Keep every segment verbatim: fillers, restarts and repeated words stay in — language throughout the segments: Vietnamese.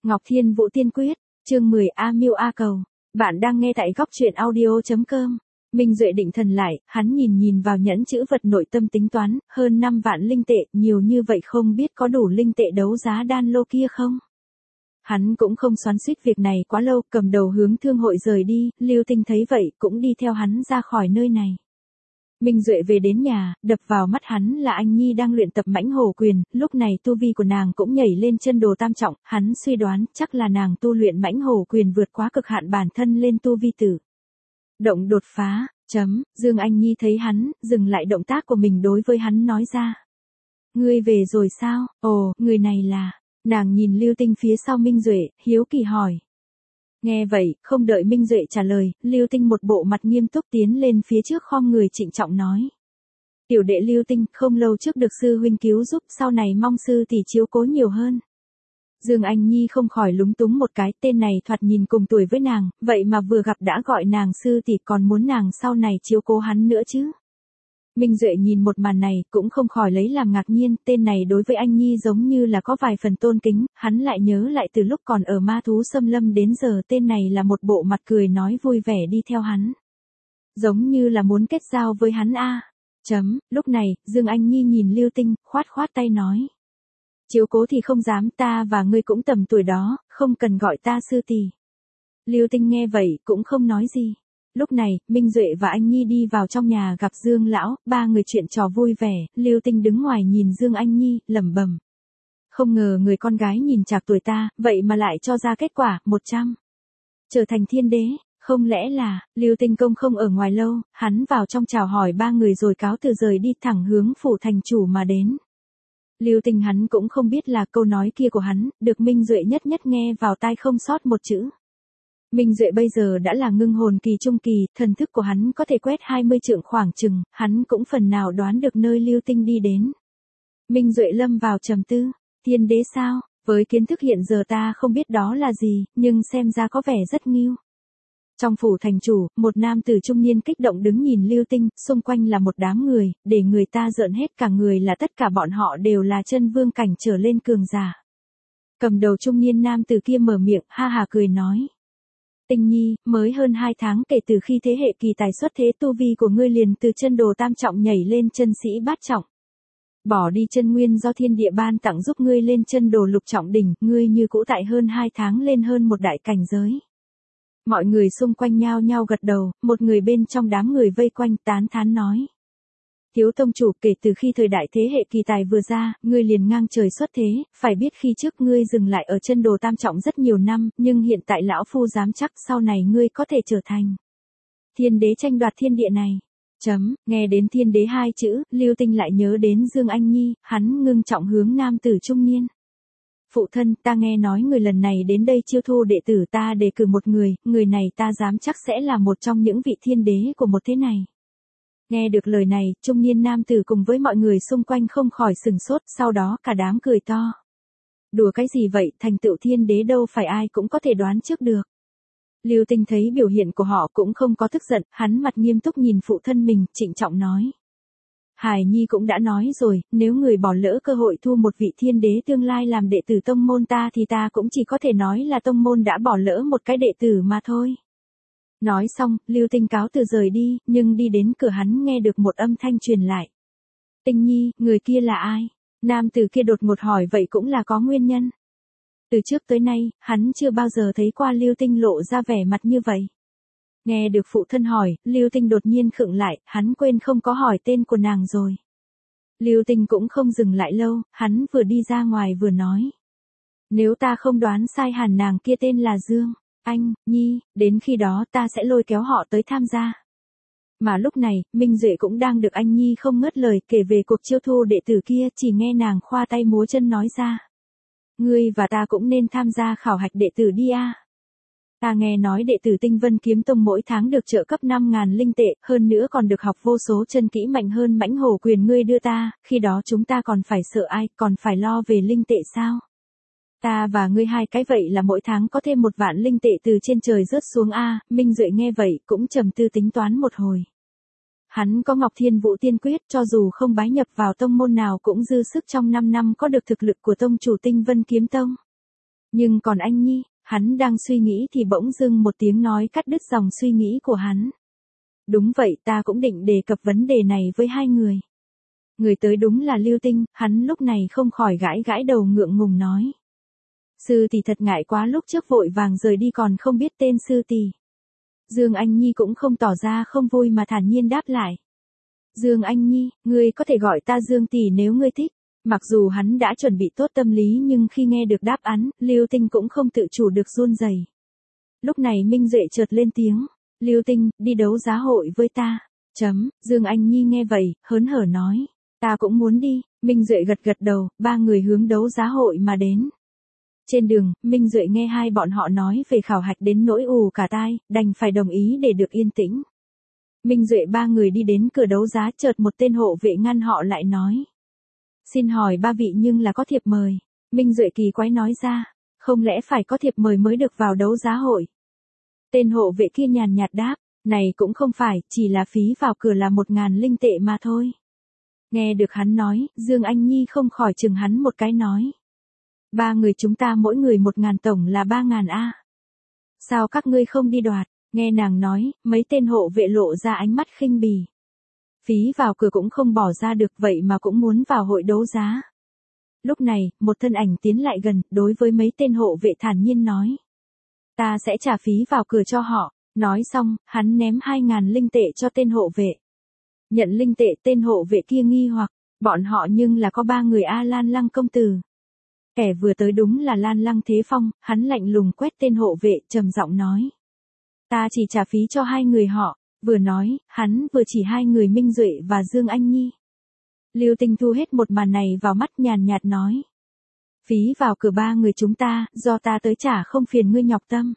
Ngọc Thiên Vũ Tiên Quyết, chương mười A Miêu A Cầu. Bạn đang nghe tại góc truyện audio.com. Minh Duệ định thần lại, hắn nhìn nhìn vào nhẫn chữ vật nội tâm tính toán, hơn năm vạn linh tệ, nhiều như vậy không biết có đủ linh tệ đấu giá đan lô kia không? Hắn cũng không xoắn xuýt việc này quá lâu, cầm đầu hướng thương hội rời đi, Lưu Tinh thấy vậy, cũng đi theo hắn ra khỏi nơi này. Minh Duệ về đến nhà, đập vào mắt hắn là Anh Nhi đang luyện tập mãnh hổ quyền, lúc này tu vi của nàng cũng nhảy lên chân đồ tam trọng, hắn suy đoán chắc là nàng tu luyện mãnh hổ quyền vượt quá cực hạn bản thân lên tu vi tử. Động đột phá, chấm, Dương Anh Nhi thấy hắn, dừng lại động tác của mình đối với hắn nói ra. Ngươi về rồi sao, ồ, người này là, nàng nhìn Lưu Tinh phía sau Minh Duệ, hiếu kỳ hỏi. Nghe vậy, không đợi Minh Duệ trả lời, Lưu Tinh một bộ mặt nghiêm túc tiến lên phía trước khom người trịnh trọng nói. Tiểu đệ Lưu Tinh, không lâu trước được sư huynh cứu giúp, sau này mong sư tỷ chiếu cố nhiều hơn. Dương Anh Nhi không khỏi lúng túng một cái, tên này thoạt nhìn cùng tuổi với nàng, vậy mà vừa gặp đã gọi nàng sư tỷ, còn muốn nàng sau này chiếu cố hắn nữa chứ. Minh Duệ nhìn một màn này, cũng không khỏi lấy làm ngạc nhiên, tên này đối với anh Nhi giống như là có vài phần tôn kính, hắn lại nhớ lại từ lúc còn ở ma thú xâm lâm đến giờ tên này là một bộ mặt cười nói vui vẻ đi theo hắn. Giống như là muốn kết giao với hắn a. Chấm, lúc này, Dương Anh Nhi nhìn Lưu Tinh, khoát khoát tay nói. Chiếu cố thì không dám, ta và ngươi cũng tầm tuổi đó, không cần gọi ta sư tỷ. Lưu Tinh nghe vậy, cũng không nói gì. Lúc này, Minh Duệ và Anh Nhi đi vào trong nhà gặp Dương Lão, ba người chuyện trò vui vẻ, Lưu Tinh đứng ngoài nhìn Dương Anh Nhi, lẩm bẩm. Không ngờ người con gái nhìn chạc tuổi ta, vậy mà lại cho ra kết quả, một trăm. Trở thành thiên đế, không lẽ là, Lưu Tinh công không ở ngoài lâu, hắn vào trong chào hỏi ba người rồi cáo từ rời đi thẳng hướng phủ thành chủ mà đến. Lưu Tinh hắn cũng không biết là câu nói kia của hắn, được Minh Duệ nhất nhất nghe vào tai không sót một chữ. Minh Duệ bây giờ đã là ngưng hồn kỳ trung kỳ, thần thức của hắn có thể quét hai mươi trượng khoảng chừng, hắn cũng phần nào đoán được nơi Lưu Tinh đi đến. Minh Duệ lâm vào trầm tư, thiên đế sao, với kiến thức hiện giờ ta không biết đó là gì, nhưng xem ra có vẻ rất nghiêu. Trong phủ thành chủ, một nam tử trung niên kích động đứng nhìn Lưu Tinh, xung quanh là một đám người, để người ta rợn hết cả người là tất cả bọn họ đều là chân vương cảnh trở lên cường giả. Cầm đầu trung niên nam tử kia mở miệng, ha hà cười nói. Tinh Nhi, mới hơn hai tháng kể từ khi thế hệ kỳ tài xuất thế tu vi của ngươi liền từ chân đồ tam trọng nhảy lên chân sĩ bát trọng. Bỏ đi chân nguyên do thiên địa ban tặng giúp ngươi lên chân đồ lục trọng đỉnh, ngươi như cũ tại hơn hai tháng lên hơn một đại cảnh giới. Mọi người xung quanh nhao nhao gật đầu, một người bên trong đám người vây quanh tán thán nói. Thiếu tông chủ, kể từ khi thời đại thế hệ kỳ tài vừa ra, ngươi liền ngang trời xuất thế, phải biết khi trước ngươi dừng lại ở chân đồ tam trọng rất nhiều năm, nhưng hiện tại lão phu dám chắc sau này ngươi có thể trở thành thiên đế tranh đoạt thiên địa này. Chấm, nghe đến thiên đế hai chữ, Lưu Tinh lại nhớ đến Dương Anh Nhi, hắn ngưng trọng hướng nam tử trung niên. Phụ thân, ta nghe nói người lần này đến đây chiêu thu đệ tử ta đề cử một người, người này ta dám chắc sẽ là một trong những vị thiên đế của một thế này. Nghe được lời này, trung niên nam tử cùng với mọi người xung quanh không khỏi sừng sốt, sau đó cả đám cười to. Đùa cái gì vậy, thành tựu thiên đế đâu phải ai cũng có thể đoán trước được. Lưu Tinh thấy biểu hiện của họ cũng không có tức giận, hắn mặt nghiêm túc nhìn phụ thân mình, trịnh trọng nói. Hải Nhi cũng đã nói rồi, nếu người bỏ lỡ cơ hội thu một vị thiên đế tương lai làm đệ tử tông môn ta thì ta cũng chỉ có thể nói là tông môn đã bỏ lỡ một cái đệ tử mà thôi. Nói xong, Lưu Tinh cáo từ rời đi, nhưng đi đến cửa hắn nghe được một âm thanh truyền lại. Tinh Nhi, người kia là ai? Nam tử kia đột ngột hỏi vậy cũng là có nguyên nhân. Từ trước tới nay, hắn chưa bao giờ thấy qua Lưu Tinh lộ ra vẻ mặt như vậy. Nghe được phụ thân hỏi, Lưu Tinh đột nhiên khựng lại, hắn quên không có hỏi tên của nàng rồi. Lưu Tinh cũng không dừng lại lâu, hắn vừa đi ra ngoài vừa nói. Nếu ta không đoán sai hẳn nàng kia tên là Dương. Anh, Nhi, đến khi đó ta sẽ lôi kéo họ tới tham gia. Mà lúc này, Minh Duệ cũng đang được anh Nhi không ngớt lời kể về cuộc chiêu thu đệ tử kia, chỉ nghe nàng khoa tay múa chân nói ra. Ngươi và ta cũng nên tham gia khảo hạch đệ tử đi a. Ta nghe nói đệ tử Tinh Vân Kiếm Tông mỗi tháng được trợ cấp năm ngàn linh tệ, hơn nữa còn được học vô số chân kỹ mạnh hơn mãnh hổ quyền ngươi đưa ta, khi đó chúng ta còn phải sợ ai, còn phải lo về linh tệ sao? Ta và ngươi hai cái vậy là mỗi tháng có thêm một vạn linh tệ từ trên trời rớt xuống a. Minh Duệ nghe vậy cũng trầm tư tính toán một hồi. Hắn có Ngọc Thiên Vũ Tiên Quyết, cho dù không bái nhập vào tông môn nào cũng dư sức trong năm năm có được thực lực của tông chủ Tinh Vân Kiếm Tông. Nhưng còn anh Nhi, hắn đang suy nghĩ thì bỗng dưng một tiếng nói cắt đứt dòng suy nghĩ của hắn. Đúng vậy, ta cũng định đề cập vấn đề này với hai người. Người tới đúng là Lưu Tinh, hắn lúc này không khỏi gãi gãi đầu ngượng ngùng nói. Sư tỷ thật ngại quá, lúc trước vội vàng rời đi còn không biết tên sư tỷ. Dương Anh Nhi cũng không tỏ ra không vui mà thản nhiên đáp lại. Dương Anh Nhi, ngươi có thể gọi ta Dương tỷ nếu ngươi thích. Mặc dù hắn đã chuẩn bị tốt tâm lý nhưng khi nghe được đáp án, Lưu Tinh cũng không tự chủ được run rẩy. Lúc này Minh Duệ chợt lên tiếng. Lưu Tinh, đi đấu giá hội với ta. Chấm, Dương Anh Nhi nghe vậy, hớn hở nói. Ta cũng muốn đi. Minh Duệ gật gật đầu, ba người hướng đấu giá hội mà đến. Trên đường, Minh Duệ nghe hai bọn họ nói về khảo hạch đến nỗi ù cả tai, đành phải đồng ý để được yên tĩnh. Minh Duệ ba người đi đến cửa đấu giá, chợt một tên hộ vệ ngăn họ lại nói. Xin hỏi ba vị nhưng là có thiệp mời. Minh Duệ kỳ quái nói ra, không lẽ phải có thiệp mời mới được vào đấu giá hội? Tên hộ vệ kia nhàn nhạt đáp, này cũng không phải, chỉ là phí vào cửa là một ngàn linh tệ mà thôi. Nghe được hắn nói, Dương Anh Nhi không khỏi chừng hắn một cái nói. Ba người chúng ta mỗi người một ngàn, tổng là ba ngàn a. Sao các ngươi không đi đoạt? Nghe nàng nói, mấy tên hộ vệ lộ ra ánh mắt khinh bỉ. Phí vào cửa cũng không bỏ ra được, vậy mà cũng muốn vào hội đấu giá. Lúc này, một thân ảnh tiến lại gần, đối với mấy tên hộ vệ thản nhiên nói. Ta sẽ trả phí vào cửa cho họ. Nói xong, hắn ném hai ngàn linh tệ cho tên hộ vệ. Nhận linh tệ, tên hộ vệ kia nghi hoặc, bọn họ nhưng là có ba người A Lan Lăng công tử. Kẻ vừa tới đúng là Lan Lăng Thế Phong, hắn lạnh lùng quét tên hộ vệ, trầm giọng nói. Ta chỉ trả phí cho hai người họ. Vừa nói, hắn vừa chỉ hai người Minh Duệ và Dương Anh Nhi. Lưu Tinh thu hết một màn này vào mắt, nhàn nhạt nói. Phí vào cửa ba người chúng ta, do ta tới trả, không phiền ngươi nhọc tâm.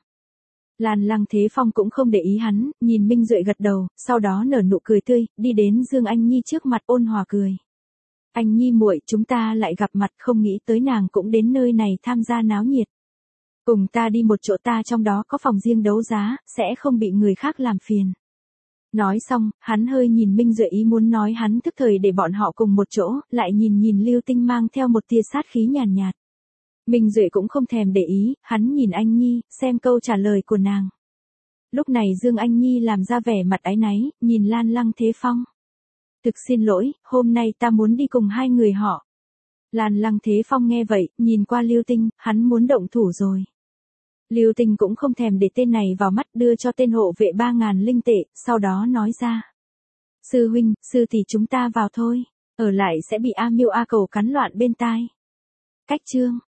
Lan Lăng Thế Phong cũng không để ý hắn, nhìn Minh Duệ gật đầu, sau đó nở nụ cười tươi, đi đến Dương Anh Nhi trước mặt ôn hòa cười. Anh Nhi muội, chúng ta lại gặp mặt, không nghĩ tới nàng cũng đến nơi này tham gia náo nhiệt. Cùng ta đi một chỗ, ta trong đó có phòng riêng đấu giá, sẽ không bị người khác làm phiền. Nói xong, hắn hơi nhìn Minh Duệ, ý muốn nói hắn thức thời để bọn họ cùng một chỗ, lại nhìn nhìn Lưu Tinh mang theo một tia sát khí nhàn nhạt, nhạt. Minh Duệ cũng không thèm để ý, hắn nhìn Anh Nhi, xem câu trả lời của nàng. Lúc này Dương Anh Nhi làm ra vẻ mặt áy náy, nhìn Lan Lăng Thế Phong. Thực xin lỗi, hôm nay ta muốn đi cùng hai người họ. Lan Lăng Thế Phong nghe vậy, nhìn qua Lưu Tinh, hắn muốn động thủ rồi. Lưu Tinh cũng không thèm để tên này vào mắt, đưa cho tên hộ vệ ba ngàn linh tệ, sau đó nói ra. Sư huynh, sư tỷ, chúng ta vào thôi, ở lại sẽ bị A Miêu A Cầu cắn loạn bên tai. Cách chương